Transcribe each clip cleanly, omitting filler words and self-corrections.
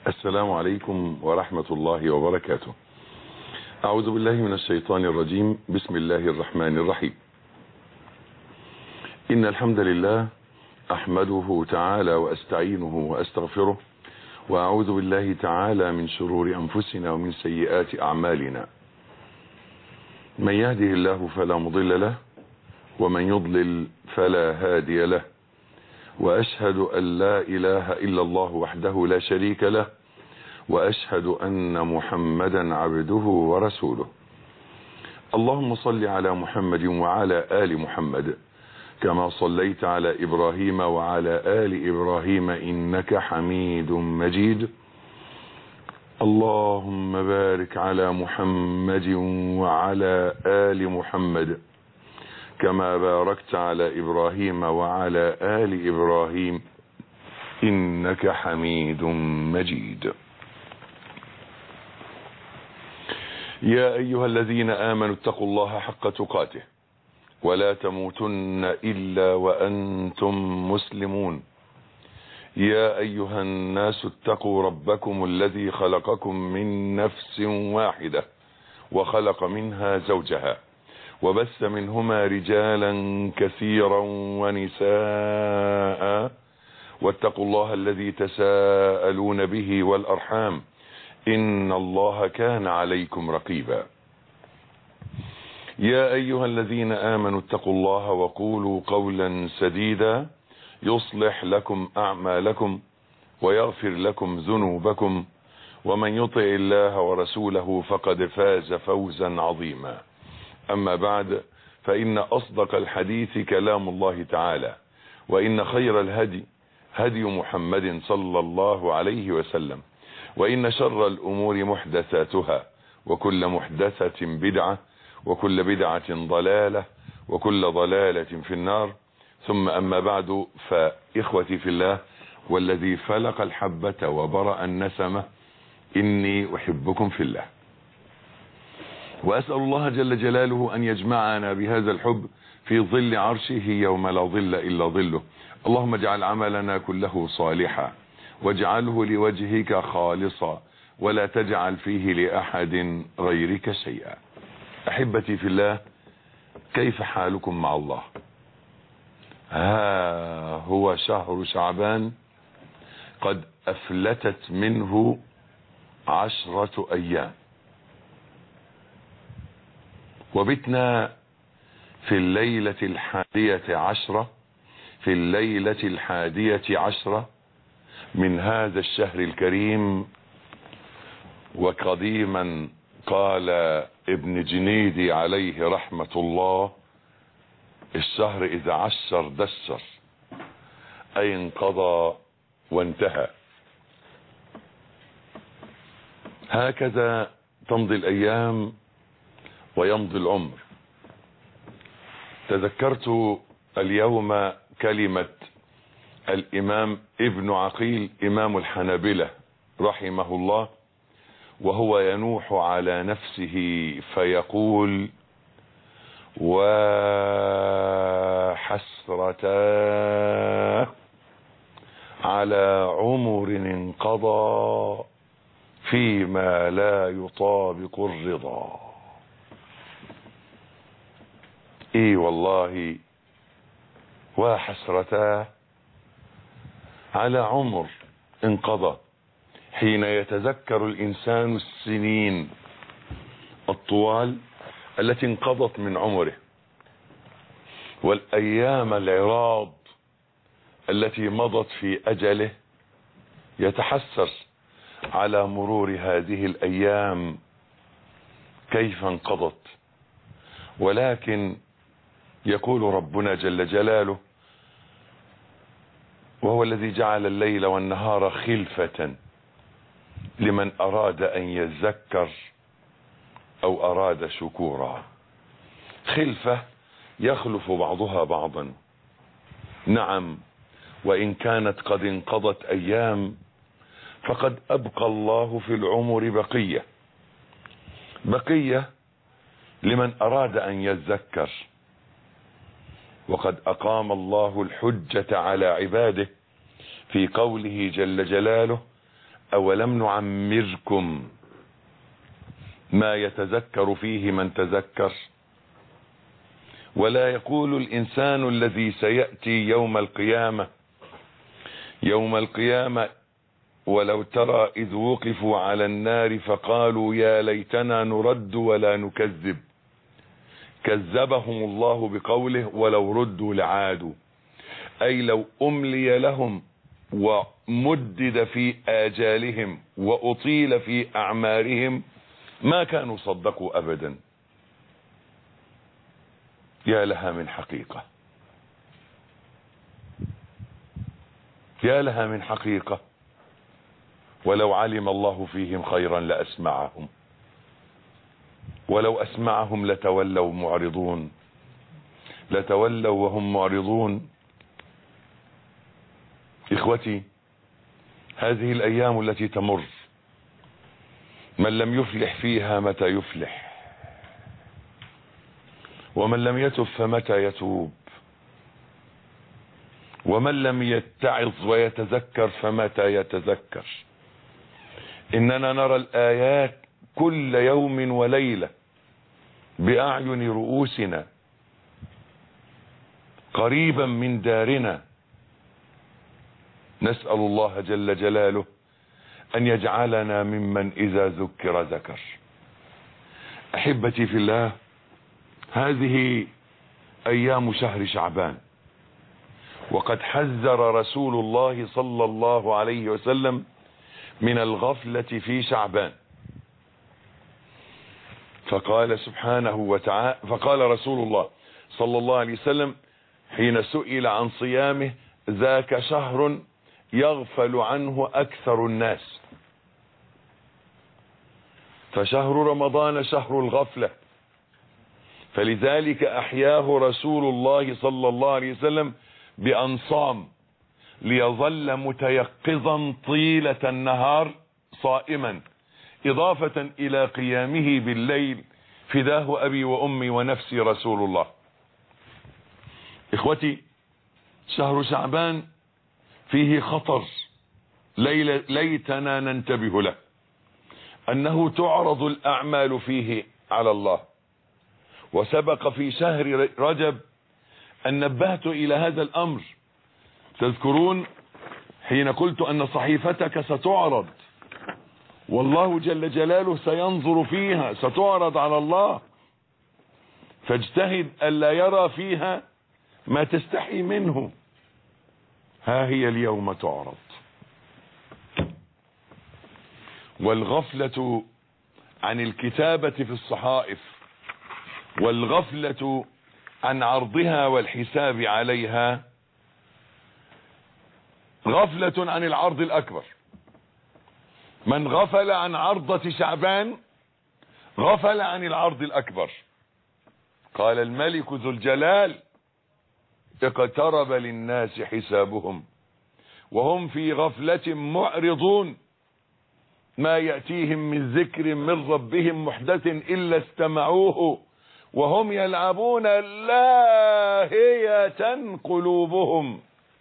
السلام عليكم ورحمة الله وبركاته. أعوذ بالله من الشيطان الرجيم. بسم الله الرحمن الرحيم. إن الحمد لله أحمده تعالى وأستعينه وأستغفره، وأعوذ بالله تعالى من شرور أنفسنا ومن سيئات أعمالنا. من يهده الله فلا مضل له، ومن يضلل فلا هادي له، وأشهد أن لا إله إلا الله وحده لا شريك له، وأشهد أن محمدا عبده ورسوله. اللهم صل على محمد وعلى آل محمد كما صليت على إبراهيم وعلى آل إبراهيم إنك حميد مجيد. اللهم بارك على محمد وعلى آل محمد كما باركت على إبراهيم وعلى آل إبراهيم إنك حميد مجيد. يا أيها الذين آمنوا اتقوا الله حق تقاته ولا تموتن إلا وأنتم مسلمون. يا أيها الناس اتقوا ربكم الذي خلقكم من نفس واحدة وخلق منها زوجها وبث منهما رجالا كثيرا ونساء، واتقوا الله الذي تساءلون به والأرحام إن الله كان عليكم رقيبا. يا أيها الذين آمنوا اتقوا الله وقولوا قولا سديدا يصلح لكم أعمالكم ويغفر لكم ذنوبكم، ومن يطع الله ورسوله فقد فاز فوزا عظيما. أما بعد، فإن أصدق الحديث كلام الله تعالى، وإن خير الهدي هدي محمد صلى الله عليه وسلم، وإن شر الأمور محدثاتها، وكل محدثة بدعة، وكل بدعة ضلالة، وكل ضلالة في النار. ثم أما بعد، فإخوتي في الله والذي فلق الحبة وبرأ النسمة، إني أحبكم في الله، وأسأل الله جل جلاله أن يجمعنا بهذا الحب في ظل عرشه يوم لا ظل إلا ظله. اللهم اجعل عملنا كله صالحا، واجعله لوجهك خالصا، ولا تجعل فيه لأحد غيرك شيئا. أحبتي في الله، كيف حالكم مع الله؟ ها هو شهر شعبان قد أفلتت منه 10 أيام، وبتنا في الليلة الحادية عشرة من هذا الشهر الكريم. وقديما قال ابن جنيدي عليه رحمة الله: الشهر إذا عشر دشر، أي انقضى وانتهى. هكذا تمضي الأيام ويمضي العمر. تذكرت اليوم كلمة الإمام ابن عقيل إمام الحنابلة رحمه الله، وهو ينوح على نفسه فيقول: وحسرتا على عمر انقضى فيما لا يطابق الرضا. اي والله، وحسرتا على عمر انقضى، حين يتذكر الإنسان السنين الطوال التي انقضت من عمره، والأيام العراض التي مضت في أجله، يتحسر على مرور هذه الأيام كيف انقضت. ولكن يقول ربنا جل جلاله: وهو الذي جعل الليل والنهار خلفة لمن أراد أن يذكر أو أراد شكورا. خلفة يخلف بعضها بعضا، نعم، وإن كانت قد انقضت أيام فقد أبقى الله في العمر بقية لمن أراد أن يذكر. وقد أقام الله الحجة على عباده في قوله جل جلاله: أولم نعمركم ما يتذكر فيه من تذكر. ولا يقول الإنسان الذي سيأتي يوم القيامة ولو ترى إذ وقفوا على النار فقالوا يا ليتنا نرد ولا نكذب، كذبهم الله بقوله ولو ردوا لعادوا، أي لو أملي لهم ومدد في آجالهم وأطيل في أعمارهم ما كانوا صدقوا أبدا. يا لها من حقيقة، يا لها من حقيقة. ولو علم الله فيهم خيرا لأسمعهم، ولو أسمعهم لتولوا معرضون، لتولوا وهم معرضون. إخوتي، هذه الأيام التي تمر من لم يفلح فيها متى يفلح، ومن لم يتب فمتى يتوب، ومن لم يتعظ ويتذكر فمتى يتذكر. إننا نرى الآيات كل يوم وليلة بأعين رؤوسنا قريبا من دارنا. نسأل الله جل جلاله أن يجعلنا ممن إذا ذكر ذكر. أحبتي في الله، هذه أيام شهر شعبان، وقد حذر رسول الله صلى الله عليه وسلم من الغفلة في شعبان، فقال سبحانه وتعالى، فقال رسول الله صلى الله عليه وسلم حين سئل عن صيامه: ذاك شهر يغفل عنه أكثر الناس. فشهر رمضان شهر الغفلة، فلذلك أحياه رسول الله صلى الله عليه وسلم بأن صام ليظل متيقظا طيلة النهار صائما، إضافة إلى قيامه بالليل. فداه أبي وأمي ونفسي رسول الله. إخوتي، شهر شعبان فيه خطر ليتنا ننتبه له، أنه تعرض الأعمال فيه على الله. وسبق في شهر رجب أن نبهت إلى هذا الأمر. تذكرون حين قلت أن صحيفتك ستعرض، والله جل جلاله سينظر فيها، ستعرض على الله، فاجتهد ألا يرى فيها ما تستحي منه. ها هي اليوم تعرض. والغفلة عن الكتابة في الصحائف، والغفلة عن عرضها والحساب عليها، غفلة عن العرض الأكبر. من غفل عن عرضة شعبان غفل عن العرض الأكبر. قال الملك ذو الجلال: اقترب للناس حسابهم وهم في غفلة معرضون، ما يأتيهم من ذكر من ربهم محدث إلا استمعوه وهم يلعبون لاهية قلوبهم.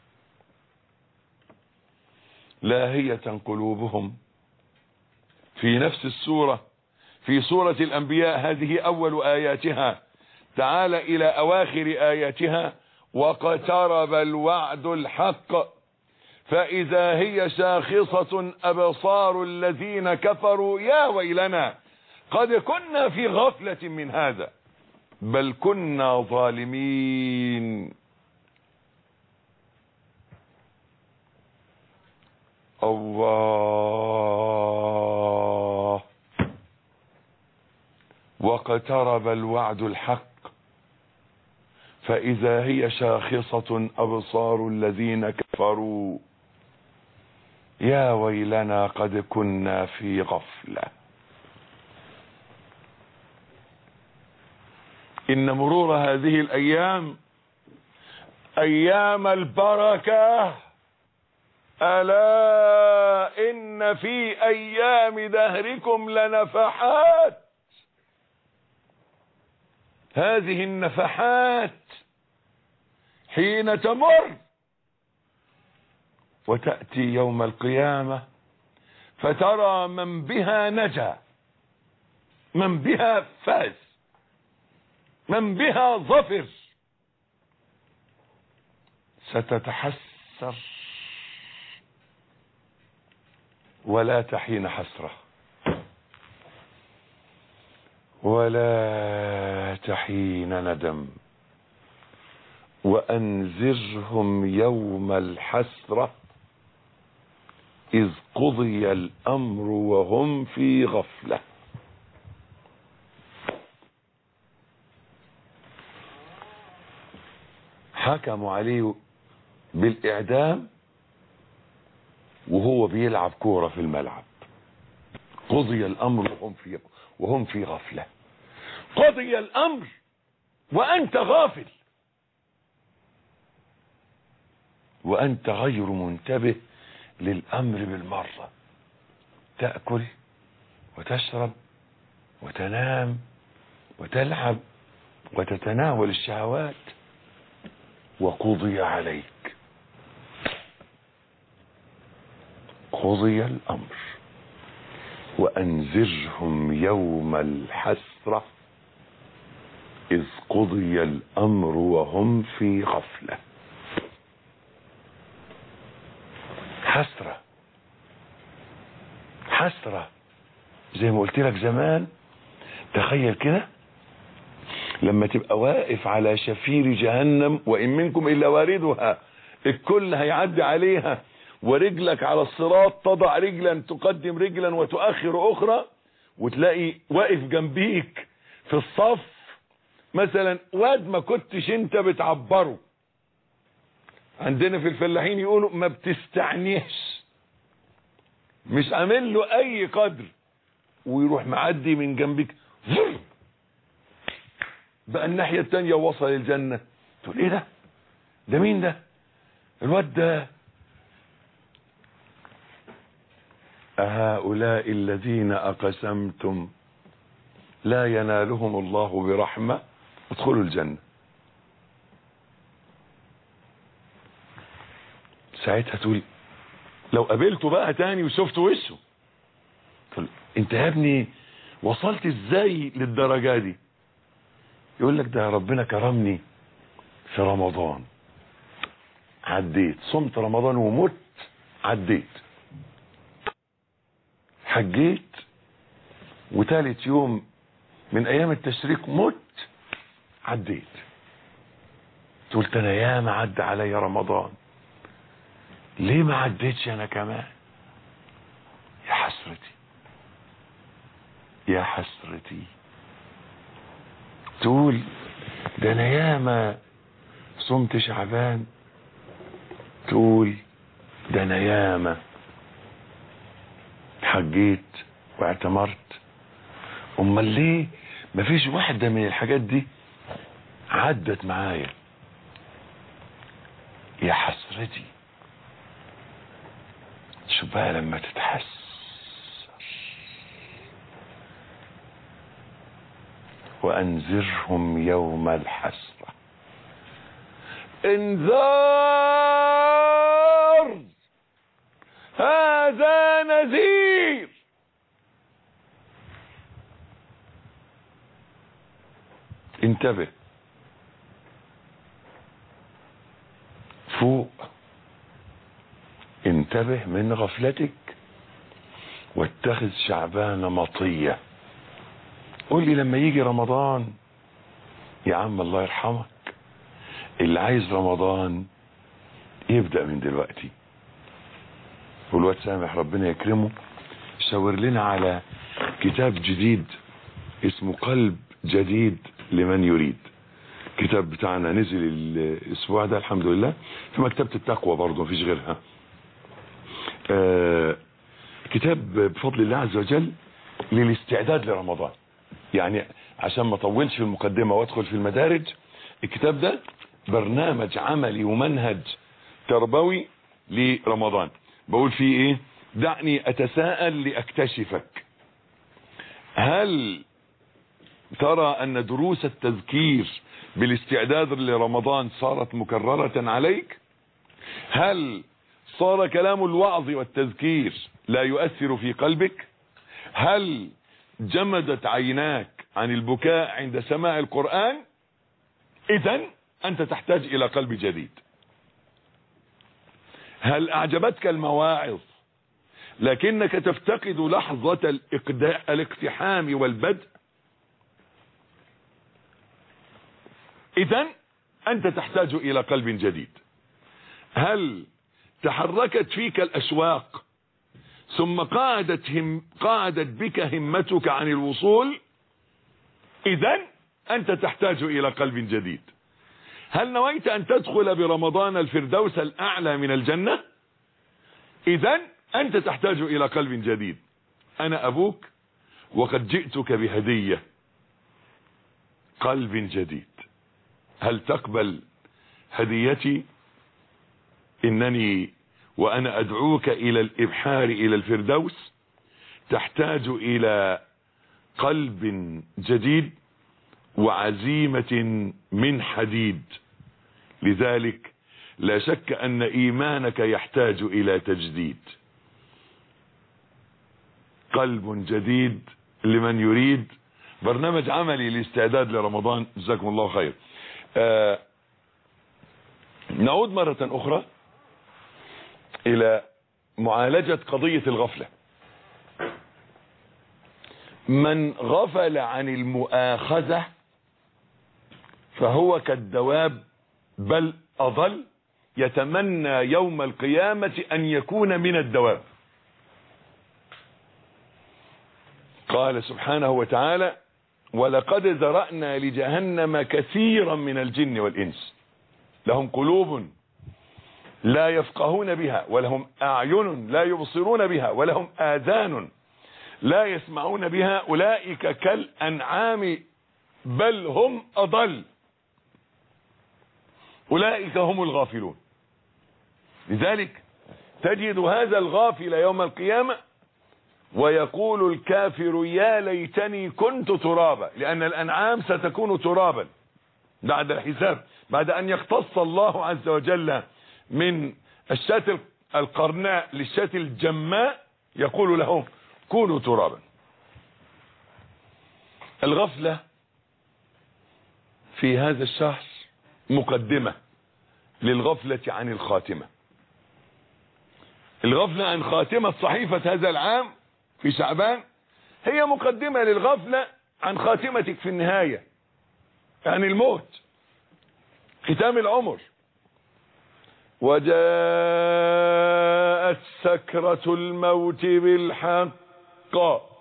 لاهية قلوبهم في نفس السورة، في سورة الأنبياء، هذه أول آياتها. تعال إلى أواخر آياتها: واقترب الوعد الحق فإذا هي شاخصة أبصار الذين كفروا يا ويلنا قد كنا في غفلة من هذا بل كنا ظالمين. الله. واقترب الوعد الحق فإذا هي شاخصة أبصار الذين كفروا يا ويلنا قد كنا في غفلة. إن مرور هذه الأيام أيام البركة. ألا إن في أيام دهركم لنفحات. هذه النفحات حين تمر وتأتي يوم القيامة فترى من بها نجا، من بها فاز، من بها ظفر. ستتحسر ولا تحين حسرة، ولا تحين ندم. وأنذرهم يوم الحسرة إذ قضي الأمر وهم في غفلة. حكموا عليه بالإعدام وهو بيلعب كورة في الملعب. قضي الأمر وهم في غفلة. قضي الأمر وأنت غافل، وأنت غير منتبه للأمر بالمرة. تأكل وتشرب وتنام وتلعب وتتناول الشهوات، وقضي عليك. قضي الأمر. وأنذرهم يوم الحسرة إذ قضي الأمر وهم في غفلة. حسرة، حسرة. زي ما قلت لك زمان، تخيل كده لما تبقى واقف على شفير جهنم وإن منكم إلا واردها، الكل هيعدي عليها، ورجلك على الصراط تضع رجلا تقدم رجلا وتؤخر أخرى، وتلاقي واقف جنبيك في الصف مثلا واد ما كنتش انت بتعبره. عندنا في الفلاحين يقولوا ما بتستعنيش، مش عامل له اي قدر، ويروح معدي من جنبك بقى الناحية التانية ووصل الجنة. تقول ايه ده؟ ده مين ده؟ الواد ده. أهؤلاء الذين أقسمتم لا ينالهم الله برحمة ادخلوا الجنة. ساعتها تقول لو قابلته بقى تاني وشفت وشه، تقول انت يا ابني وصلت ازاي للدرجة دي؟ يقول لك ده ربنا كرمني في رمضان، عديت، صمت رمضان ومت، عديت، حجيت، وثالث يوم من ايام التشريق مت، عديت. تقول انا ياما عدى علي رمضان، ليه ما عديتش انا كمان؟ يا حسرتي، يا حسرتي. تقول ده انا ياما صمت شعبان، تقول ده انا ياما حجيت واعتمرت، امال ليه مفيش واحدة من الحاجات دي عدت معايا؟ يا حسرتي. شو بقى لما تتحسر. وأنذرهم يوم الحسرة. انذار، هذا نذير. انتبه، فوق، انتبه من غفلتك، واتخذ شعبان مطية. قول لي لما يجي رمضان يا عم الله يرحمك، اللي عايز رمضان يبدأ من دلوقتي. والواد سامح ربنا يكرمه شاور لنا على كتاب جديد اسمه قلب جديد لمن يريد. كتاب بتاعنا نزل الاسبوع ده الحمد لله في مكتبة التقوى، برضه مفيش غيرها. كتاب بفضل الله عز وجل للاستعداد لرمضان. يعني عشان ما اطولش في المقدمة وادخل في المدارج، الكتاب ده برنامج عملي ومنهج تربوي لرمضان. بقول فيه ايه؟ دعني اتساءل لاكتشفك، هل ترى ان دروس التذكير بالاستعداد لرمضان صارت مكررة عليك؟ هل صار كلام الوعظ والتذكير لا يؤثر في قلبك؟ هل جمدت عيناك عن البكاء عند سماع القرآن؟ إذن أنت تحتاج إلى قلب جديد. هل أعجبتك المواعظ لكنك تفتقد لحظة الاقتحام والبدء؟ إذن أنت تحتاج إلى قلب جديد. هل تحركت فيك الأشواق ثم قعدت بك همتك عن الوصول؟ إذن أنت تحتاج إلى قلب جديد. هل نويت أن تدخل برمضان الفردوس الأعلى من الجنة؟ إذن أنت تحتاج إلى قلب جديد. أنا أبوك وقد جئتك بهدية، قلب جديد. هل تقبل هديتي؟ إنني وأنا أدعوك إلى الإبحار إلى الفردوس تحتاج إلى قلب جديد وعزيمة من حديد. لذلك لا شك أن إيمانك يحتاج إلى تجديد. قلب جديد لمن يريد. برنامج عملي لاستعداد لرمضان. جزاكم الله خير. نعود مرة أخرى إلى معالجة قضية الغفلة. من غفل عن المؤاخذة فهو كالدواب بل أضل، يتمنى يوم القيامة أن يكون من الدواب. قال سبحانه وتعالى: ولقد ذرأنا لجهنم كثيرا من الجن والإنس لهم قلوب لا يفقهون بها ولهم أعين لا يبصرون بها ولهم آذان لا يسمعون بها أولئك كالأنعام بل هم أضل أولئك هم الغافلون. لذلك تجد هذا الغافل يوم القيامة ويقول الكافر: يا ليتني كنت ترابا، لأن الأنعام ستكون ترابا بعد الحساب، بعد أن يختص الله عز وجل من الشاة القرناء للشاة الجماء، يقول لهم: كونوا ترابا. الغفلة في هذا الشهر مقدمة للغفلة عن الخاتمة. الغفلة عن خاتمة صحيفة هذا العام في شعبان هي مقدمة للغفلة عن خاتمتك في النهاية، عن الموت، ختام العمر. وجاءت سكرة الموت بالحق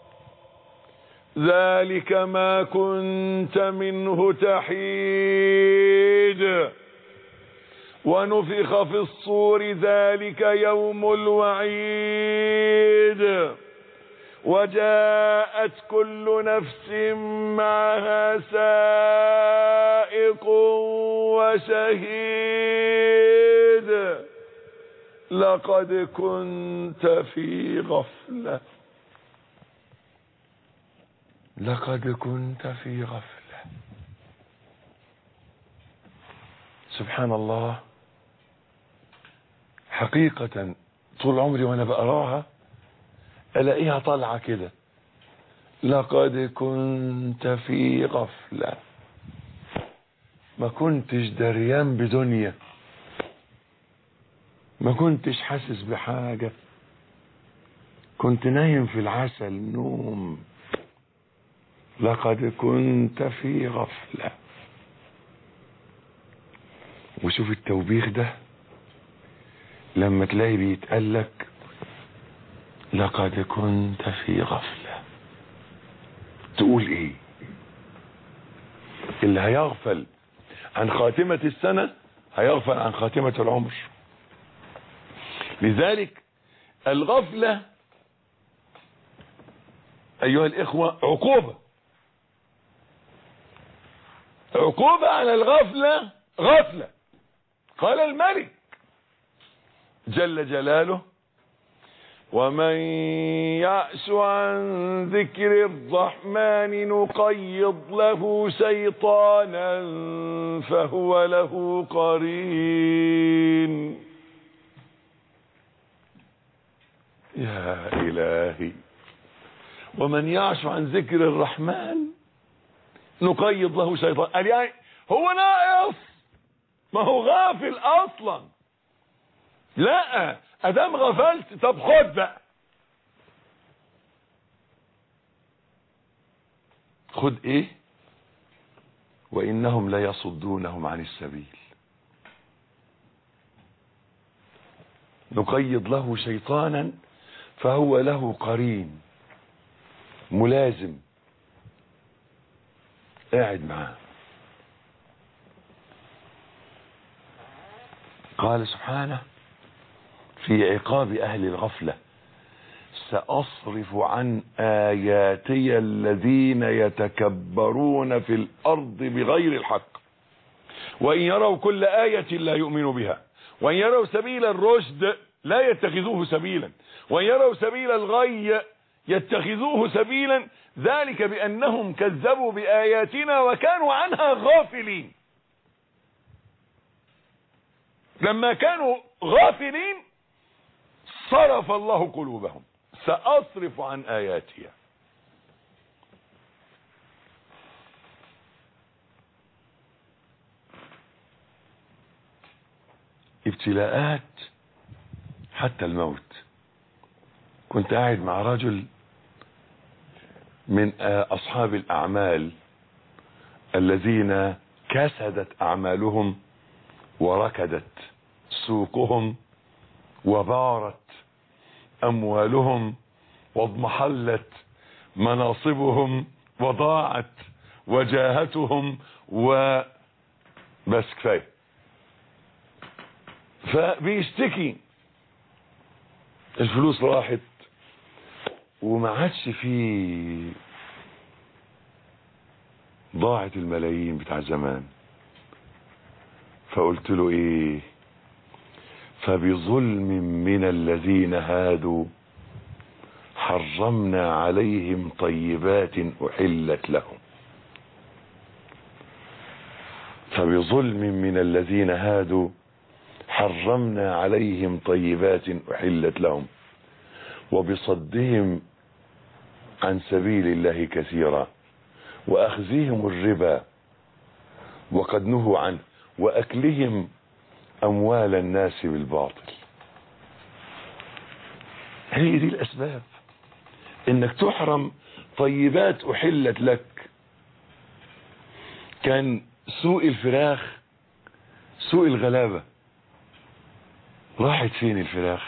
ذلك ما كنت منه تحيد ونفخ في الصور ذلك يوم الوعيد وجاءت كل نفس معها سائق وشهيد لقد كنت في غفلة. لقد كنت في غفلة. سبحان الله. حقيقة طول عمري وانا بقراها الاقيها طالعة كده: لقد كنت في غفلة. ما كنتش دريان بدنيا، ما كنتش حاسس بحاجة، كنت نايم في العسل نوم. لقد كنت في غفلة. وشوف التوبيخ ده لما تلاقي بيتقالك لقد كنت في غفلة، تقول ايه؟ اللي هيغفل عن خاتمة السنة هيغفل عن خاتمة العمر. لذلك الغفلة ايها الاخوة عقوبة. عقوبة على الغفلة غفلة. قال الملك جل جلاله: ومن يعش عن ذكر الرحمن نقيض له شيطانا فهو له قرين. يا إلهي. ومن يعش عن ذكر الرحمن نقيض له شيطان. قال يعني هو ناقص؟ ما هو غافل اصلا. لا، ادام غفلت طب خد بقى، خد ايه؟ وانهم ليصدونهم عن السبيل. نقيض له شيطانا فهو له قرين ملازم قاعد معاه. قال سبحانه في عقاب اهل الغفلة: سأصرف عن آياتي الذين يتكبرون في الأرض بغير الحق وإن يروا كل آية لا يؤمنوا بها وإن يروا سبيل الرشد لا يتخذوه سبيلا وإن يروا سبيل الغي يتخذوه سبيلا ذلك بأنهم كذبوا بآياتنا وكانوا عنها غافلين. لما كانوا غافلين صرف الله قلوبهم. سأصرف عن آياتي. ابتلاءات حتى الموت. كنت قاعد مع رجل من أصحاب الأعمال الذين كسدت أعمالهم وركدت سوقهم وبارت أموالهم واضمحلت مناصبهم وضاعت وجاهتهم وبس كفاية. فبيشتكي الفلوس راحت وما عادش فيه، ضاعت الملايين بتاع زمان. فقلت له ايه؟ فبظلم من الذين هادوا حرمنا عليهم طيبات أحلت لهم. فبظلم من الذين هادوا حرمنا عليهم طيبات أحلت لهم وبصدهم عن سبيل الله كثيرا وأخذهم الربا وقد نهوا عنه وأكلهم أموال الناس بالباطل. هي دي الأسباب إنك تحرم طيبات أحلت لك. كان سوق الفراخ سوق الغلابة، راحت فين الفراخ؟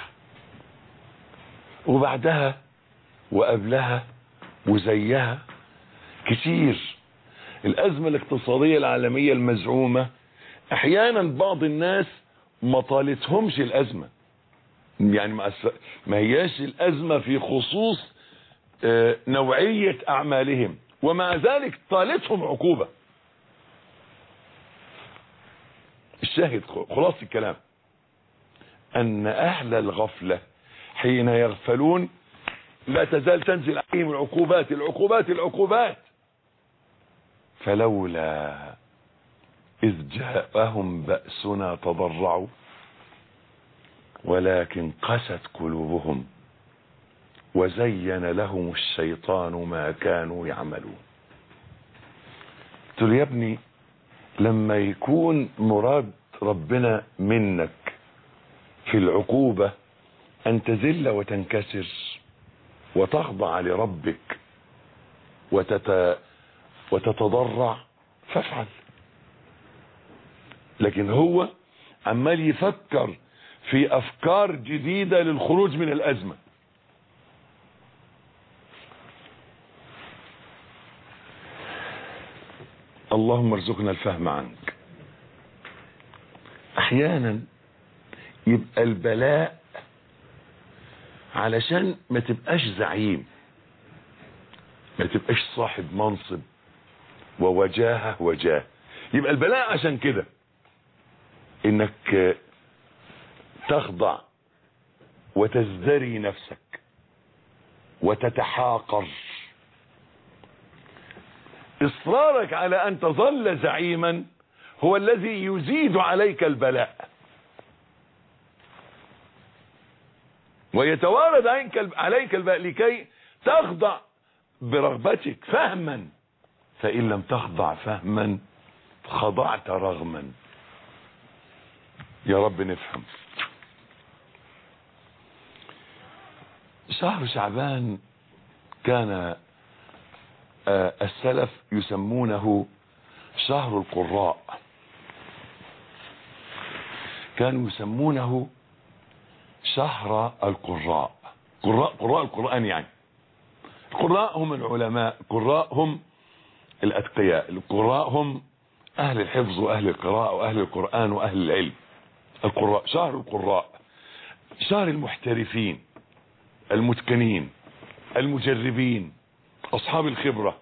وبعدها وقبلها وزيها كتير. الأزمة الاقتصادية العالمية المزعومة احيانا بعض الناس ما طالتهمش الازمة، يعني ما هياش الازمة في خصوص نوعية اعمالهم، ومع ذلك طالتهم عقوبة. الشاهد خلاص الكلام ان اهل الغفلة حين يغفلون لا تزال تنزل عليهم العقوبات العقوبات العقوبات. فلولا إذ جاءهم بأسنا تضرعوا ولكن قست قلوبهم وزين لهم الشيطان ما كانوا يعملون. قلت له يا ابني لما يكون مراد ربنا منك في العقوبة أن تذل وتنكسر وتخضع لربك وتتضرع فافعل. لكن هو عمال يفكر في افكار جديدة للخروج من الازمة. اللهم ارزقنا الفهم عنك. احيانا يبقى البلاء علشان ما تبقاش زعيم، ما تبقاش صاحب منصب ووجاهه وجاه. يبقى البلاء عشان كده انك تخضع وتزدري نفسك وتتحاقر. اصرارك على ان تظل زعيما هو الذي يزيد عليك البلاء. ويتوارد عليك الباء لكي تخضع برغبتك فهما، فإن لم تخضع فهما خضعت رغما. يا رب نفهم. شهر شعبان كان السلف يسمونه شهر القراء، كانوا يسمونه شهر القراء. قراء القرآن، يعني القراء هم العلماء، القراء هم الأتقياء، القراء هم أهل الحفظ وأهل القراءة وأهل القرآن وأهل العلم. القراء، شهر القراء، شهر المحترفين المتقنين المجربين أصحاب الخبرة.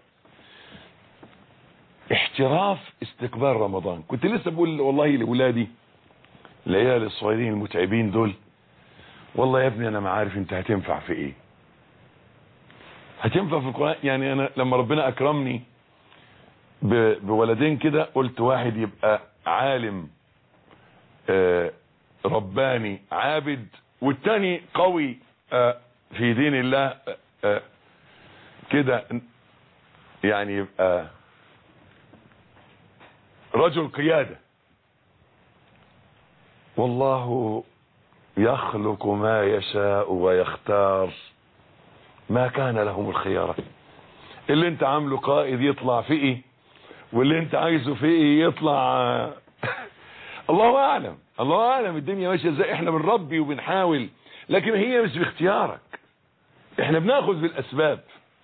احتراف استقبال رمضان. كنت لسه بقول والله لأولادي العيال الصغيرين المتعبين دول، والله يا ابني أنا ما عارف أنت هتنفع في إيه، هتنفع في القرآن. يعني أنا لما ربنا أكرمني بولدين كده، قلت واحد يبقى عالم رباني عابد، والتاني قوي في دين الله كده، يعني يبقى رجل قيادة. والله يخلق ما يشاء ويختار، ما كان لهم الخيارة. اللي انت عامله قائد يطلع فقي، واللي انت عايزه فقي يطلع الله اعلم، الله اعلم الدنيا ماشيه ازاي. احنا بنربي وبنحاول، لكن هي مش باختيارك، احنا بناخذ بالاسباب.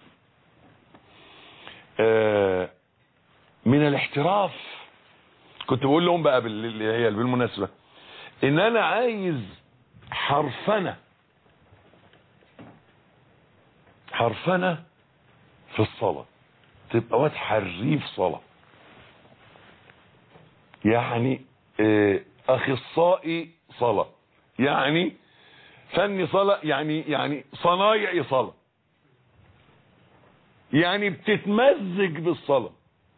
من الاحتراف كنت بقول لهم بقى بالمناسبة ان انا عايز حرفنة في الصلاة، تبقى واد حريف صلاة، يعني اخصائي صلاة، يعني فني صلاة، يعني صنايعي صلاة، يعني بتتمزج بالصلاة.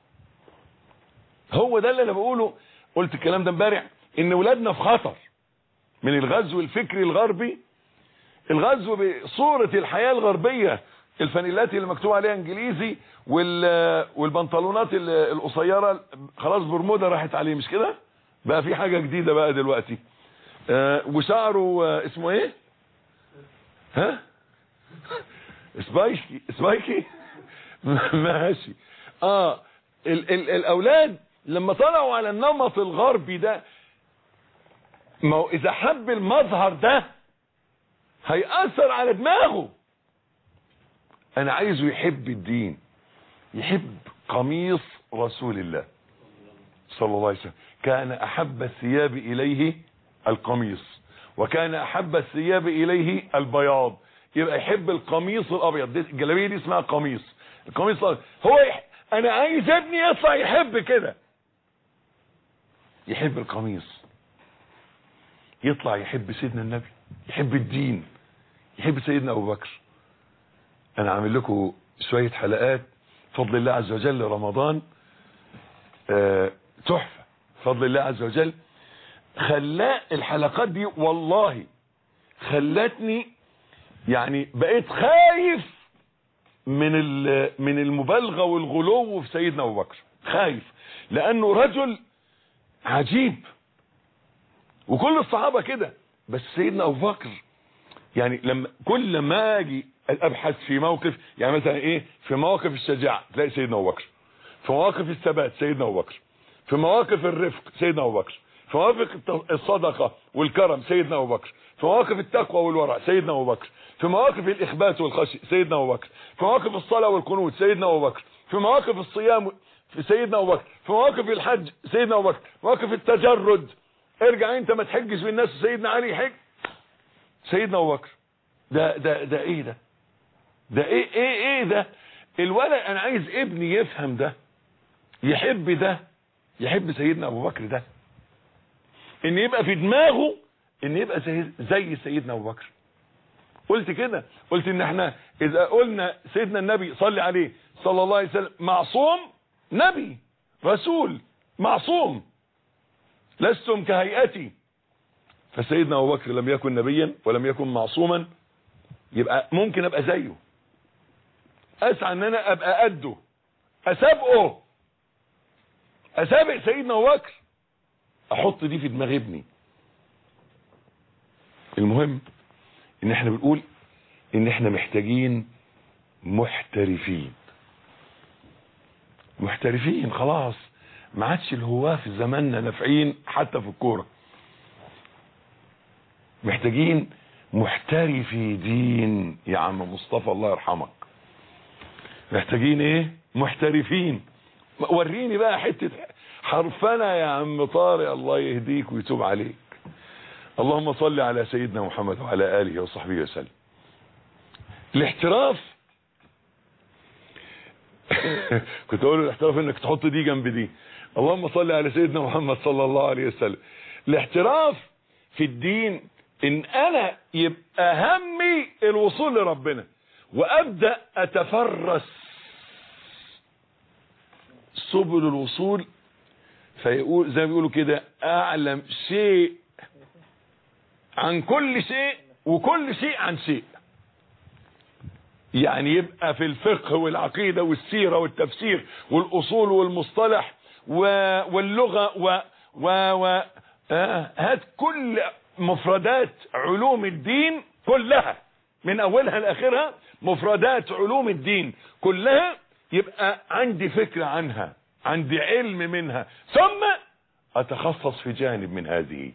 هو ده اللي انا بقوله. قلت الكلام ده امبارح، ان ولادنا في خطر من الغزو الفكري الغربي، الغزو بصورة الحياة الغربية، الفانيلات اللي مكتوب عليها انجليزي والبنطلونات القصيرة، خلاص برمودا راحت عليه، مش كده؟ بقى في حاجة جديدة بقى دلوقتي. وشعره اسمه ايه؟ ها؟ سبايكي ماشي. الاولاد لما طلعوا على النمط الغربي ده، ما هو اذا حب المظهر ده هيأثر على دماغه. انا عايزه يحب الدين، يحب قميص رسول الله صلى الله عليه وسلم. كان احب الثياب اليه القميص، وكان احب الثياب اليه البياض. يبقى يحب القميص الابيض، الجلابيه دي اسمها قميص، القميص الابيض. انا عايز ابني يطلع يحب كده، يحب القميص، يطلع يحب سيدنا النبي، يحب الدين، يحب سيدنا ابو بكر. انا عامل لكم شوية حلقات فضل الله عز وجل رمضان تحفة، فضل الله عز وجل. الحلقات دي والله خلتني يعني بقيت خايف من المبالغة والغلو في سيدنا ابو بكر، خايف لانه رجل عجيب، وكل الصحابة كده، بس سيدنا ابو بكر يعني كل ما اجي ابحث في موقف، يعني مثلا ايه، في مواقف الشجاعة تلاقي سيدنا ابو بكر، في مواقف الثبات سيدنا ابو بكر، في مواقف الرفق سيدنا ابو بكر، في مواقف الصدقة والكرم سيدنا ابو بكر، في مواقف التقوى والورع سيدنا ابو بكر، في مواقف الاخبات والخشي سيدنا ابو بكر، في مواقف الصلاة والقنوت سيدنا ابو بكر، في مواقف الصيام في سيدنا ابو بكر، في مواقف الحج سيدنا ابو بكر، مواقف التجرد، ارجع انت ما تحجش بالناس، سيدنا علي حج، سيدنا ابو بكر. ده ايه ده ايه ده الولد. انا عايز ابني يفهم ده، يحب ده، يحب سيدنا ابو بكر ده، ان يبقى في دماغه ان يبقى زي سيدنا ابو بكر. قلت كده، قلت ان احنا اذا قلنا سيدنا النبي صلي عليه صلى الله عليه وسلم معصوم، نبي رسول معصوم، لستم كهيئتي، فسيدنا ابو بكر لم يكن نبيا ولم يكن معصوما، يبقى ممكن ابقى زيه، اسعى ان انا ابقى قده، اسابقه، اسابق سيدنا ابو بكر، احط دي في دماغ ابني. المهم ان احنا بنقول ان احنا محتاجين محترفين. محترفين خلاص، ما عادش الهواه في زماننا نافعين حتى في الكوره. محتاجين محترفي دين يا عم مصطفى الله يرحمك. محتاجين ايه؟ محترفين. وريني بقى حته حرفنه يا عم طارق، الله يهديك ويتوب عليك. اللهم صل على سيدنا محمد وعلى اله وصحبه وسلم. الاحتراف كنت اقول الاحتراف انك تحط دي جنب دي. اللهم صل على سيدنا محمد صلى الله عليه وسلم. الاحتراف في الدين ان انا يبقى همي الوصول لربنا، وابدأ اتفرس سبل الوصول، فيقول زي ما بيقولوا كده اعلم شيء عن كل شيء وكل شيء عن شيء. يعني يبقى في الفقه والعقيدة والسيرة والتفسير والأصول والمصطلح واللغة هات كل مفردات علوم الدين كلها من أولها لآخرها، مفردات علوم الدين كلها، يبقى عندي فكرة عنها، عندي علم منها، ثم أتخصص في جانب من هذه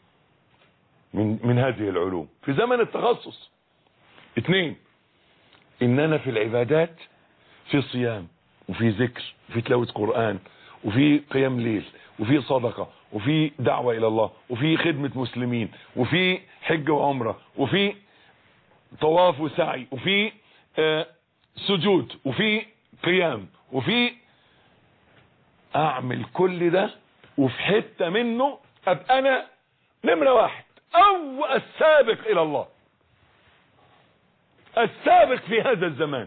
من هذه العلوم في زمن التخصص. 2 ان انا في العبادات في صيام وفي ذكر وفي تلاوة قرآن وفي قيام ليل وفي صدقة وفي دعوة الى الله وفي خدمة مسلمين وفي حج وعمرة وفي طواف وسعي وفي سجود وفي قيام، وفي اعمل كل ده، وفي حتة منه ابقى انا نمرة 1 او السابق الى الله، السابق في هذا الزمان.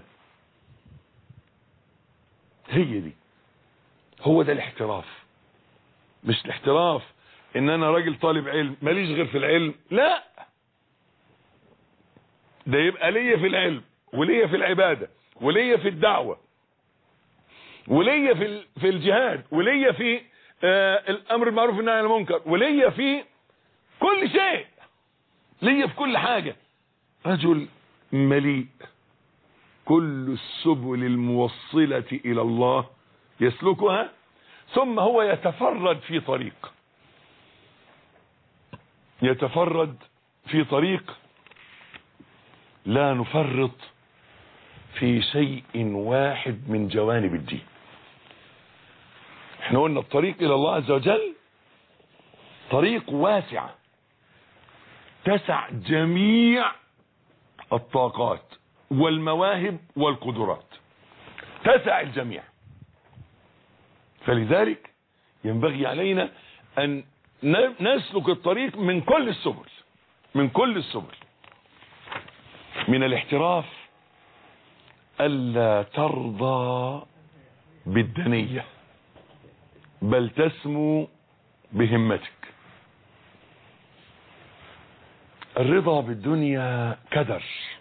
هي دي، هو ده الاحتراف. مش الاحتراف ان انا راجل طالب علم ماليش غير في العلم، لا، ده يبقى ليا في العلم وليا في العبادة وليا في الدعوة وليا في الجهاد وليا في الامر بالمعروف والنهي عن المنكر وليا في كل شيء، ليا في كل حاجة. رجل مليء كل السبل الموصلة الى الله يسلكها، ثم هو يتفرد في طريق، يتفرد في طريق لا نفرط في شيء واحد من جوانب الدين. احنا قلنا الطريق الى الله عز وجل طريق واسع تسع جميع الطاقات والمواهب والقدرات، تسع الجميع. فلذلك ينبغي علينا ان نسلك الطريق من كل السبل، من كل السبل. من الاحتراف ألا ترضى بالدنية بل تسمو بهمتك. الرضا بالدنيا كدر.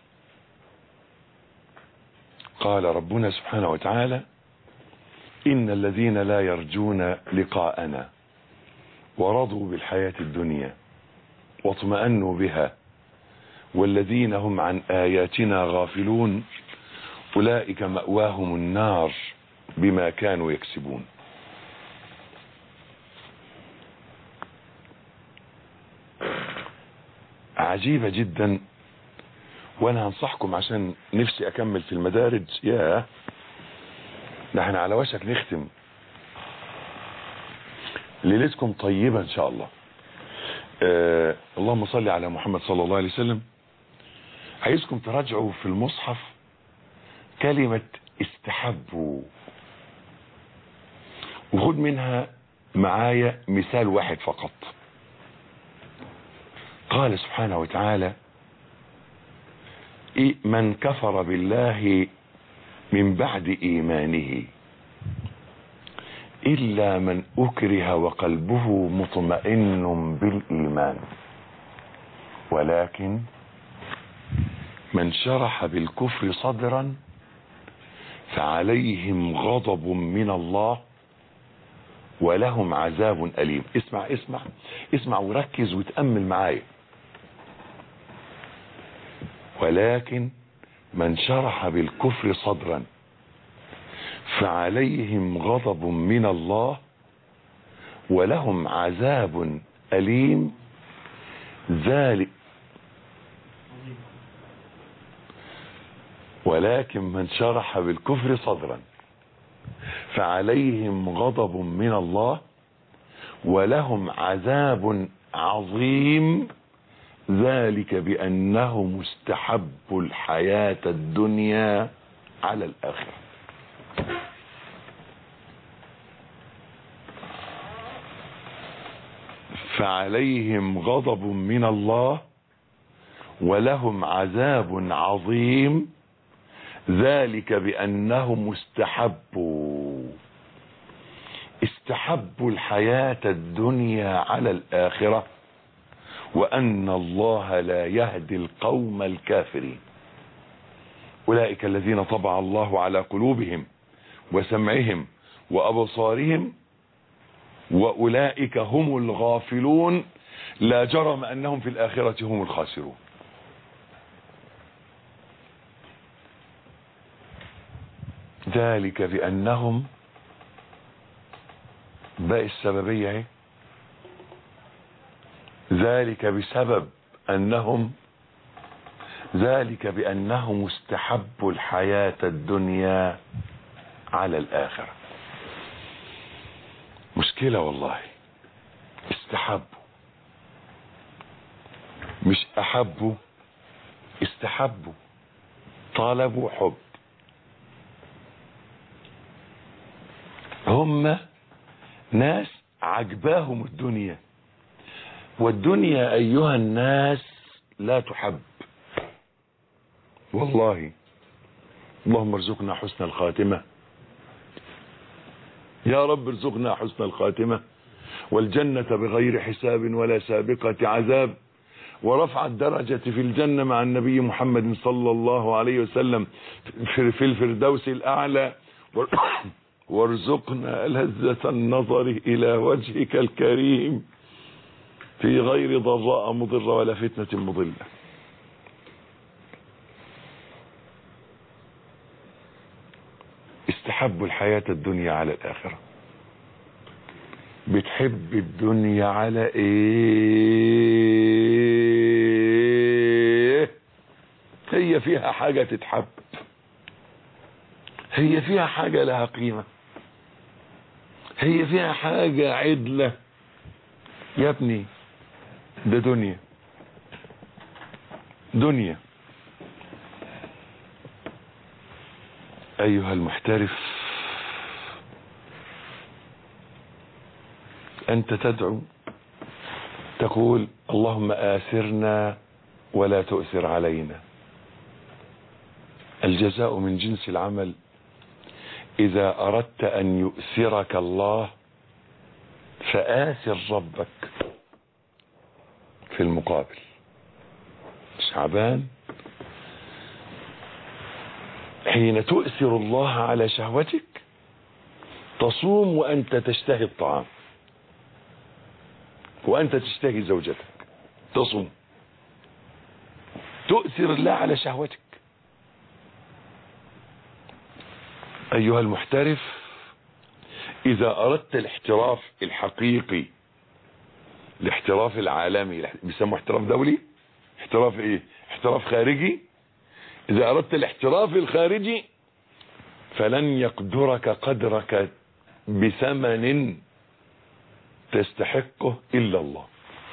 قال ربنا سبحانه وتعالى: إن الذين لا يرجون لقاءنا ورضوا بالحياة الدنيا واطمأنوا بها والذين هم عن آياتنا غافلون أولئك مأواهم النار بما كانوا يكسبون. عجيبة جدا، وانا هنصحكم عشان نفسي اكمل في المدارج. ده احنا على وشك نختم. ليلتكم طيبة ان شاء الله. اللهم صل على محمد صلى الله عليه وسلم. عايزكم تراجعوا في المصحف كلمة استحبوا، وخد منها معايا مثال واحد فقط. قال سبحانه وتعالى: من كفر بالله من بعد إيمانه إلا من أكره وقلبه مطمئن بالإيمان ولكن من شرح بالكفر صدرا فعليهم غضب من الله ولهم عذاب أليم. اسمع اسمع اسمع وركز وتأمل معايا. ولكن من شرح بالكفر صدرا فعليهم غضب من الله ولهم عذاب أليم. ذلك ولكن من شرح بالكفر صدرا فعليهم غضب من الله ولهم عذاب عظيم. ذلك بأنهم استحبوا الحياة الدنيا على الآخرة. فعليهم غضب من الله ولهم عذاب عظيم. ذلك بأنهم استحبوا الحياة الدنيا على الآخرة وأن الله لا يهدي القوم الكافرين. أولئك الذين طبع الله على قلوبهم وسمعهم وأبصارهم وأولئك هم الغافلون لا جرم أنهم في الآخرة هم الخاسرون. ذلك بأنهم باقي السببية اهي. ذلك بسبب أنهم ذلك بأنهم استحبوا الحياة الدنيا على الآخرة. مشكلة والله. استحبوا مش أحبوا، استحبوا، طالبوا حب. هم ناس عجباهم الدنيا، والدنيا أيها الناس لا تحب والله. اللهم ارزقنا حسن الخاتمة يا رب، ارزقنا حسن الخاتمة والجنة بغير حساب ولا سابقة عذاب، ورفع الدرجة في الجنة مع النبي محمد صلى الله عليه وسلم في الفردوس الأعلى، وارزقنا لذة النظر إلى وجهك الكريم في غير ضراء مضرة ولا فتنة مضلة. استحبوا الحياة الدنيا على الآخرة. بتحب الدنيا على ايه؟ هي فيها حاجة تتحب؟ هي فيها حاجة لها قيمة؟ هي فيها حاجة عدلة؟ يا ابني ده دنيا، دنيا. أيها المحترف، أنت تدعو تقول اللهم آثرنا ولا تؤثر علينا. الجزاء من جنس العمل. إذا أردت أن يؤثرك الله فآثر ربك في المقابل. شعبان حين تؤثر الله على شهوتك تصوم وأنت تشتهي الطعام وأنت تشتهي زوجتك، تصوم، تؤثر الله على شهوتك. أيها المحترف، إذا أردت الاحتراف الحقيقي، الاحتراف العالمي، بيسموه احتراف دولي، احتراف ايه؟ احتراف خارجي. إذا أردت الاحتراف الخارجي فلن يقدرك قدرك بثمن تستحقه إلا الله.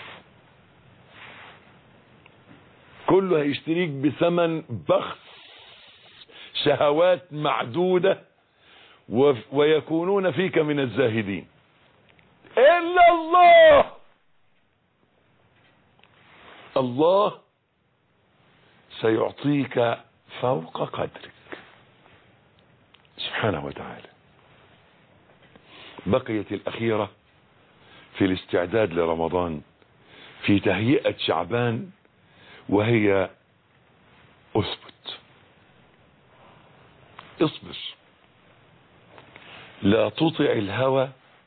كله هيشتريك بثمن بخس، شهوات معدودة، ويكونون فيك من الزاهدين إلا الله. الله سيعطيك فوق قدرك سبحانه وتعالى. بقيت الأخيرة في الاستعداد لرمضان، في تهيئة شعبان، وهي اثبت، اصبر، لا تطع الهوى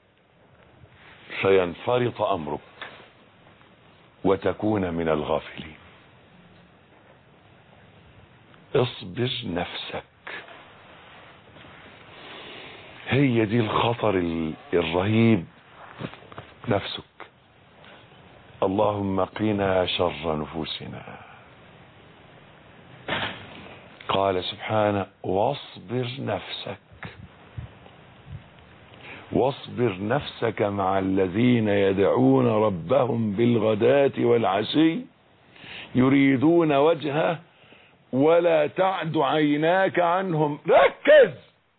فينفرط امرك وتكون من الغافلين. اصبر نفسك، هي دي الخطر الرهيب، نفسك. اللهم قنا شر نفوسنا. قال سبحانه واصبر نفسك، واصبر نفسك مع الذين يدعون ربهم بالغداة والعشي يريدون وجهه ولا تعد عيناك عنهم، ركز،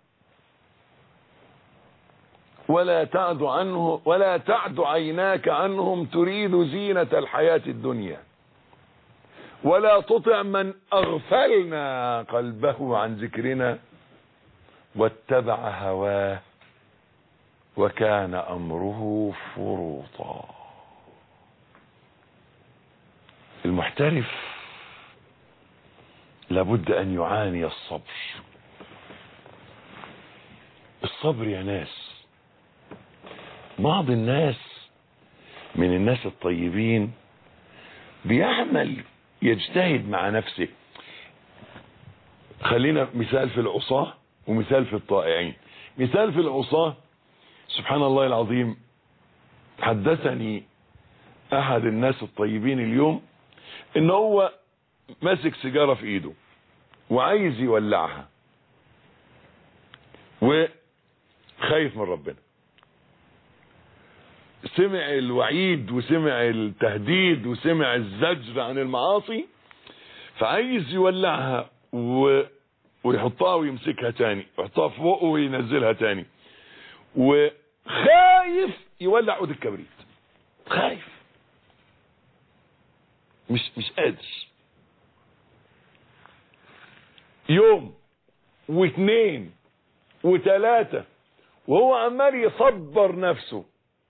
ولا تعد عيناك عنهم تريد زينة الحياة الدنيا ولا تطع من أغفلنا قلبه عن ذكرنا واتبع هواه وكان أمره فرطا. المحترف لابد أن يعاني الصبر. الصبر يا ناس، بعض الناس من الناس الطيبين بيعمل يجتهد مع نفسه. خلينا مثال في العصاة ومثال في الطائعين. مثال في العصاة، سبحان الله العظيم، حدثني احد الناس الطيبين اليوم ان هو ماسك سيجارة في ايده وعايز يولعها وخايف من ربنا، سمع الوعيد وسمع التهديد وسمع الزجر عن المعاصي، فعايز يولعها ويحطها ويمسكها تاني، يحطها فوقه وينزلها تاني، وخايف يولع عود الكبريت، خايف، مش قادر. يوم واثنين وثلاثة وهو عمال يصبر نفسه،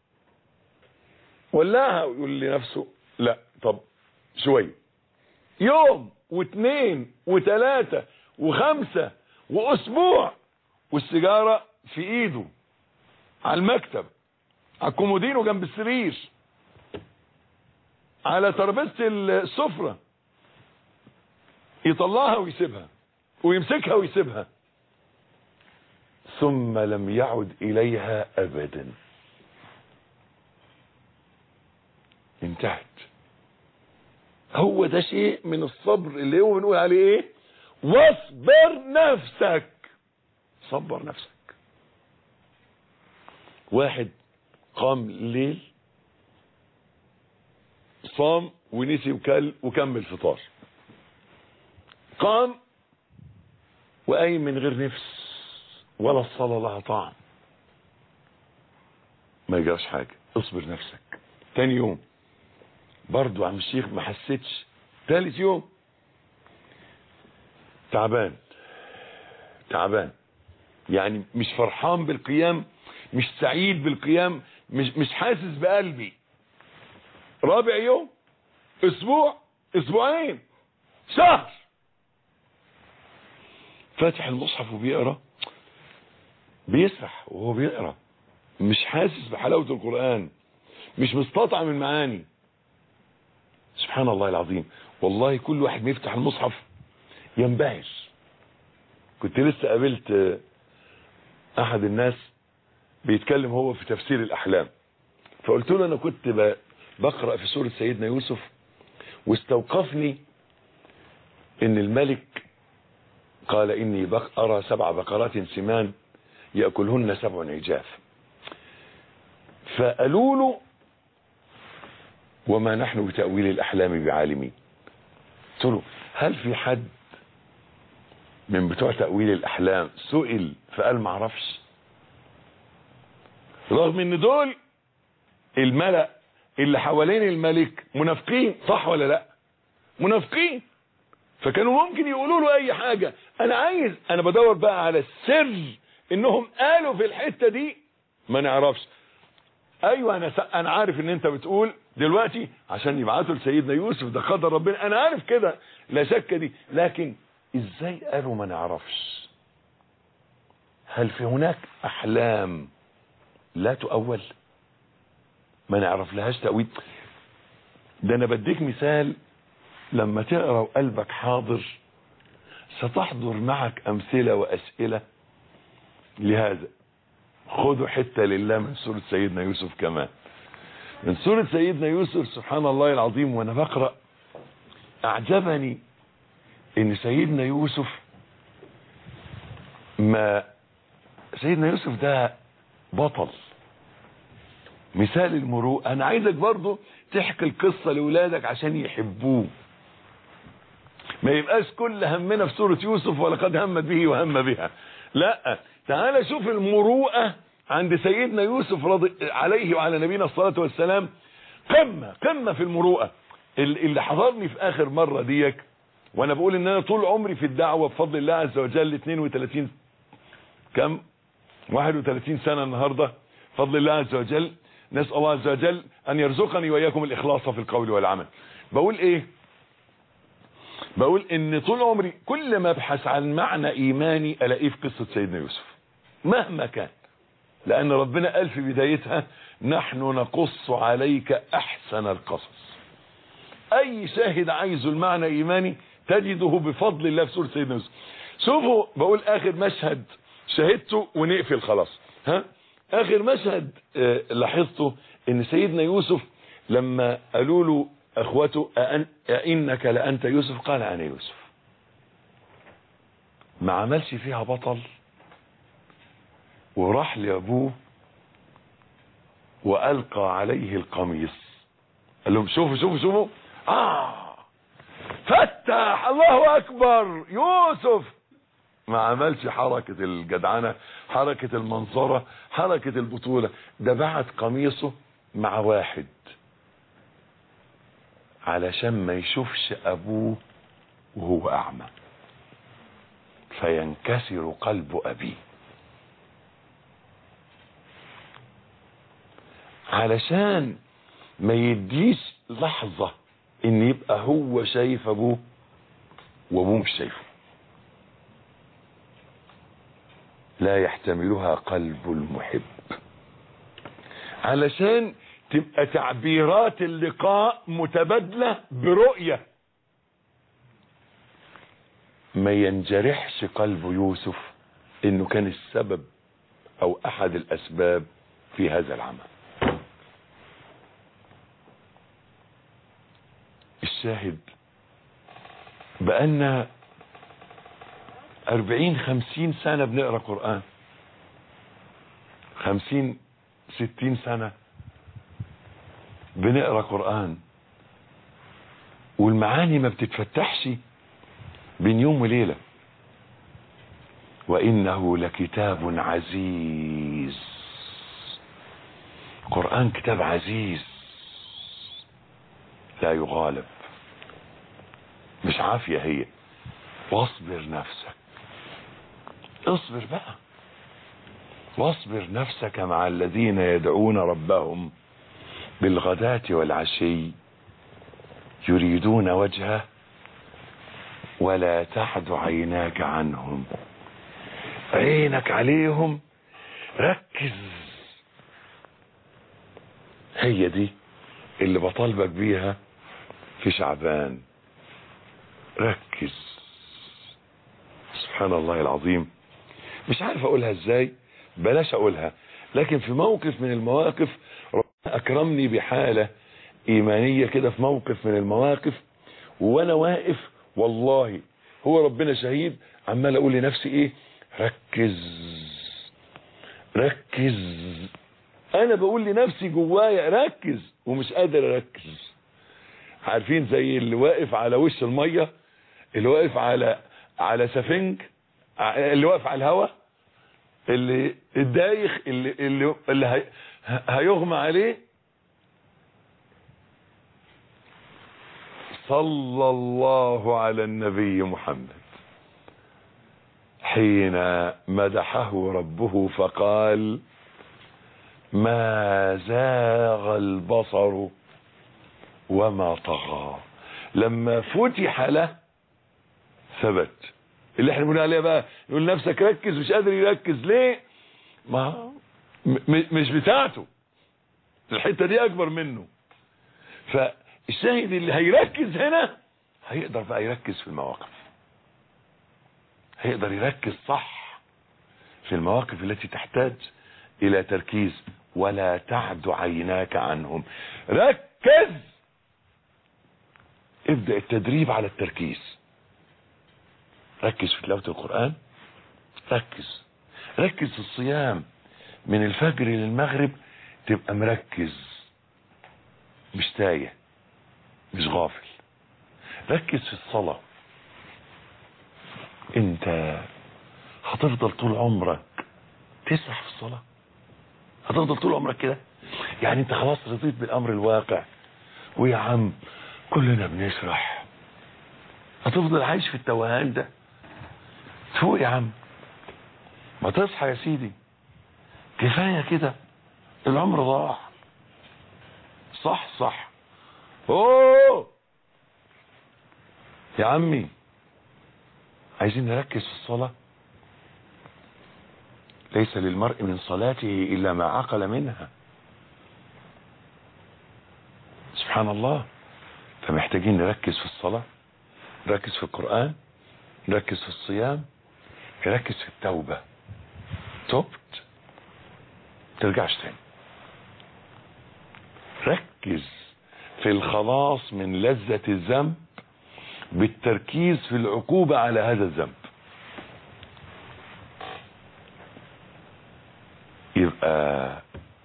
ولعها ويقول لنفسه لا طب شوية. يوم واثنين وثلاثة وخمسة واسبوع والسيجارة في ايده على المكتب، على الكومودينو جنب السرير، على ترابيزة السفرة، يطلعها ويسيبها ويمسكها ويسيبها، ثم لم يعد اليها ابدا. انتهت. هو ده شيء من الصبر اللي هو بنقول عليه ايه؟ واصبر نفسك. صبر نفسك. واحد قام الليل صام ونسي وكمل فطار، قام وقايم من غير نفس ولا الصلاة لها طعم، ما يجراش حاجة، اصبر نفسك. تاني يوم برضو عم الشيخ ما حسيتش. ثالث يوم تعبان، يعني مش فرحان بالقيام، مش سعيد بالقيام، مش حاسس بقلبي. رابع يوم، اسبوع، اسبوعين، شهر، فاتح المصحف وبيقرا، بيسرح وهو بيقرا، مش حاسس بحلاوة القرآن، مش مستطعم المعاني. سبحان الله العظيم، والله كل واحد ما يفتح المصحف ينبهر. كنت لسه قابلت احد الناس بيتكلم هو في تفسير الاحلام، فقلت له انا كنت بقرأ في سورة سيدنا يوسف واستوقفني ان الملك قال اني ارى 7 بقرات سمان يأكلهن 7 عجاف. فقالوا له وما نحن بتأويل الأحلام بعالمين. قلت له هل في حد من بتوع تأويل الأحلام سئل فقال ما اعرفش؟ رغم ان دول الملأ اللي حوالين الملك منافقين، صح ولا لا؟ منافقين، فكانوا ممكن يقولوا له اي حاجة. انا بدور بقى على السر انهم قالوا في الحتة دي ما نعرفش. ايوه انا عارف ان انت بتقول دلوقتي عشان يبعتوا لسيدنا يوسف ده قدر ربنا، انا عارف كده لا شك دي، لكن ازاي قالوا ما نعرفش؟ هل في هناك احلام لا تؤول؟ ما نعرف لهاش تأويل. ده انا بديك مثال، لما تقرأ وقلبك حاضر ستحضر معك امثلة واسئلة لهذا. خذوا حتة لله من سورة سيدنا يوسف كمان. من سورة سيدنا يوسف سبحان الله العظيم، وانا بقرأ اعجبني ان سيدنا يوسف، ما سيدنا يوسف ده بطل مثال المروءة. انا عايزك برضو تحكي القصة لولادك عشان يحبوه، ما يبقاش كل همنا في سورة يوسف ولقد همت به وهم بها. لا، تعال شوف المروءة عند سيدنا يوسف رضي عليه وعلى نبينا الصلاة والسلام. قمة في المروءة. اللي حضرني في اخر مرة ديك، وانا بقول ان انا طول عمري في الدعوة بفضل الله عز وجل 32 31 سنة النهاردة بفضل الله عز وجل. نسأل الله عز وجل ان يرزقني واياكم الاخلاص في القول والعمل. بقول ايه؟ بقول ان طول عمري كل ما ابحث عن معنى ايماني الاقيه في قصة سيدنا يوسف مهما كان، لان ربنا قال في بدايتها نحن نقص عليك احسن القصص. اي شاهد عايزه المعنى ايماني تجده بفضل الله في سورة سيدنا يوسف. شوفوا بقول اخر مشهد شاهدته ونقفل خلاص. اخر مشهد لاحظته ان سيدنا يوسف لما قالوا له اخوته أئنك لأنت يوسف، قال انا يوسف. ما عملش فيها بطل، وراح لابوه والقى عليه القميص، قال لهم شوفوا فتح الله اكبر يوسف. ما عملش حركة الجدعنة، حركة المنظرة، حركة البطولة. ده بعت قميصه مع واحد علشان ما يشوفش ابوه وهو اعمى فينكسر قلب ابيه، علشان ما يديش لحظة ان يبقى هو شايف ابوه وابوه مش شايفه. لا يحتملها قلب المحب، علشان تبقى تعبيرات اللقاء متبادلة برؤية، ما ينجرحش قلب يوسف انه كان السبب او احد الاسباب في هذا العمل. الشاهد بأن 40-50 سنة بنقرأ قرآن، 50-60 سنة بنقرأ قرآن، والمعاني ما بتتفتحش بين يوم وليلة. وإنه لكتاب عزيز. قرآن كتاب عزيز لا يغالب، مش عافية هي. واصبر نفسك، اصبر بقى، واصبر نفسك مع الذين يدعون ربهم بالغداة والعشي يريدون وجهه ولا تعد عيناك عنهم. عينك عليهم، ركز. هي دي اللي بطالبك بيها في شعبان. ركز. سبحان الله العظيم، مش عارف اقولها ازاي، بلاش اقولها، لكن في موقف من المواقف ربنا اكرمني بحالة ايمانية كده، في موقف من المواقف وانا واقف والله هو ربنا شهيد عمال اقول لنفسي ايه؟ ركز ركز. انا بقول لنفسي جوايا ركز ومش قادر اركز. عارفين زي اللي واقف على وش المية، اللي واقف على سفنج، اللي واقف على الهواء، اللي الدايخ، اللي هيغمى عليه. صلى الله على النبي محمد حين مدحه ربه فقال ما زاغ البصر وما طغى. لما فتح له ثبت. اللي احنا بنقول عليه بقى يقول نفسك ركز، مش قادر يركز ليه؟ ما مش بتاعته، الحتة دي اكبر منه. فالشاهد اللي هيركز هنا هيقدر بقى يركز في المواقف، هيقدر يركز صح في المواقف التي تحتاج الى تركيز. ولا تعد عيناك عنهم، ركز. ابدأ التدريب على التركيز. ركز في تلاوة القرآن، ركز في الصيام من الفجر للمغرب، تبقى مركز مش تايه مش غافل. ركز في الصلاة. انت هتفضل طول عمرك تسرح في الصلاة؟ هتفضل طول عمرك كده؟ يعني انت خلاص رضيت بالامر الواقع ويا عم كلنا بنسرح، هتفضل عايش في التوهان ده؟ فوق يا عم، ما تصحى يا سيدي، كفاية كده، العمر ضاع. صح اوه يا عمي، عايزين نركز في الصلاة. ليس للمرء من صلاته إلا ما عقل منها. سبحان الله. فمحتاجين نركز في الصلاة، نركز في القرآن، نركز في الصيام، نركز في التوبة. تبت ترجعش تاني. ركز في الخلاص من لذة الذنب بالتركيز في العقوبة على هذا الذنب. يبقى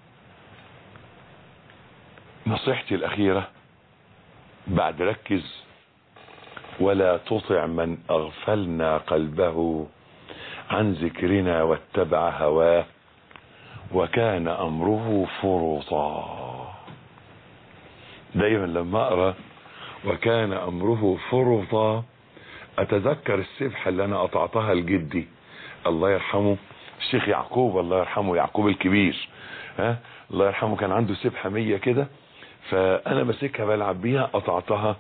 نصيحتي الأخيرة بعد ركز: ولا تطع من أغفلنا قلبه عن ذكرنا واتبع هواه وكان أمره فرطا. دايما لما أقرأ وكان أمره فرطا أتذكر السبحة اللي أنا قطعتها لجدي الله يرحمه الشيخ يعقوب، الله يرحمه، يعقوب الكبير، الله يرحمه. كان عنده سبحة 100 كده، فأنا مسكها بلعب بيها، قطعتها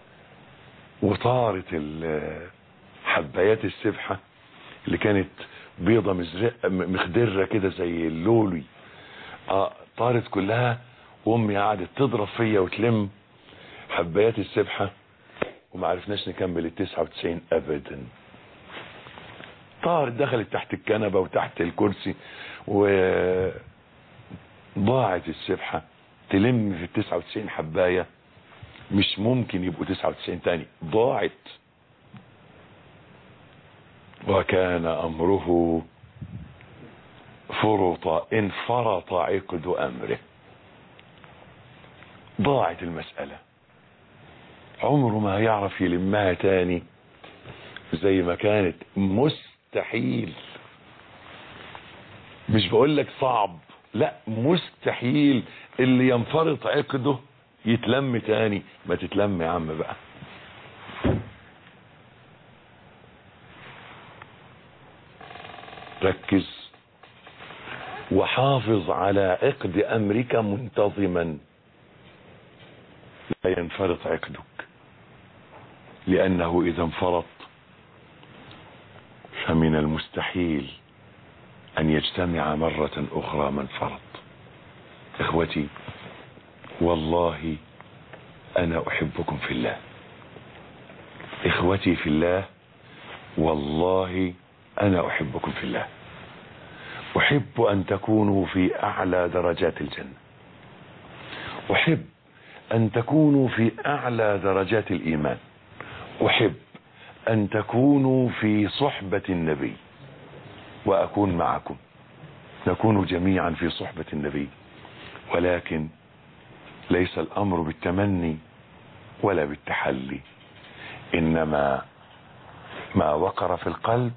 وطارت حبايات السبحة اللي كانت بيضة مخدرة كده زي اللولي، طارت كلها. وامي قعدت تضرب فيا وتلم حبايات السبحة، وما عرفناش نكمل 99 ابدا. طارت، دخلت تحت الكنبة وتحت الكرسي، وضاعت السبحة. تلم في 99 حباية، مش ممكن يبقوا 99 تاني، ضاعت. وكان امره فرطا، انفرط عقد امره. ضاعت المسألة، عمره ما هيعرف يلمها تاني زي ما كانت. مستحيل. مش بقول لك صعب، لا، مستحيل اللي ينفرط عقده يتلم تاني. ما تتلم يا عم بقى. ركز وحافظ على عقد امرك منتظما، لا ينفرط عقدك، لانه اذا انفرط فمن المستحيل ان يجتمع مرة اخرى من فرط. اخوتي والله انا احبكم في الله، اخوتي في الله، والله انا احبكم في الله. احب ان تكونوا في اعلى درجات الجنة، احب ان تكونوا في اعلى درجات الايمان، احب ان تكونوا في صحبة النبي واكون معكم، نكون جميعا في صحبة النبي. ولكن ليس الامر بالتمني ولا بالتحلي، انما ما وقر في القلب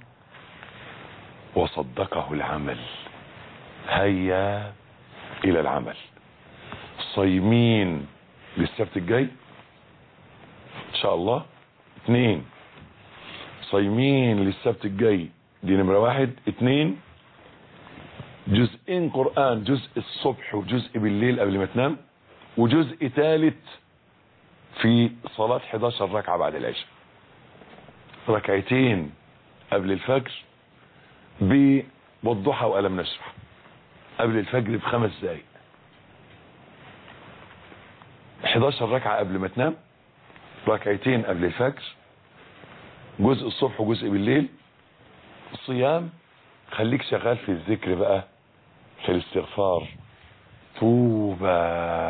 وصدقه العمل. هيا الى العمل. صايمين للسبت الجاي ان شاء الله. 2 صايمين للسبت الجاي، دي نمرة 1. 2 جزئين قرآن، جزء الصبح وجزء بالليل قبل ما تنام، وجزء ثالث في صلاة 11 ركعة بعد العشاء، ركعتين قبل الفجر والضحى وألم نشرح قبل الفجر ب5 دقايق، 11 ركعة قبل ما تنام، ركعتين قبل الفجر، جزء الصبح وجزء بالليل. صيام، خليك شغال في الذكر بقى، في الاستغفار. طوبى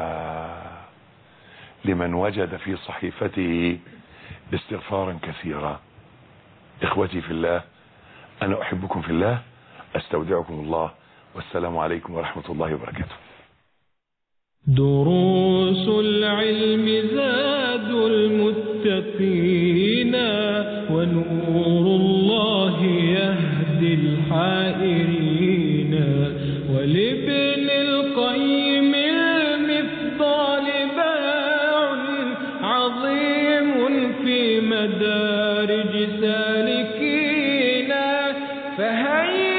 لمن وجد في صحيفته استغفارا كثيرا. اخوتي في الله، انا احبكم في الله، استودعكم الله، والسلام عليكم ورحمة الله وبركاته. دروس العلم زاد المتقين، ونور الله يهدي الحائرين، ولابن القيم المفضال باع عظيم في مدارج سالكين، فهيا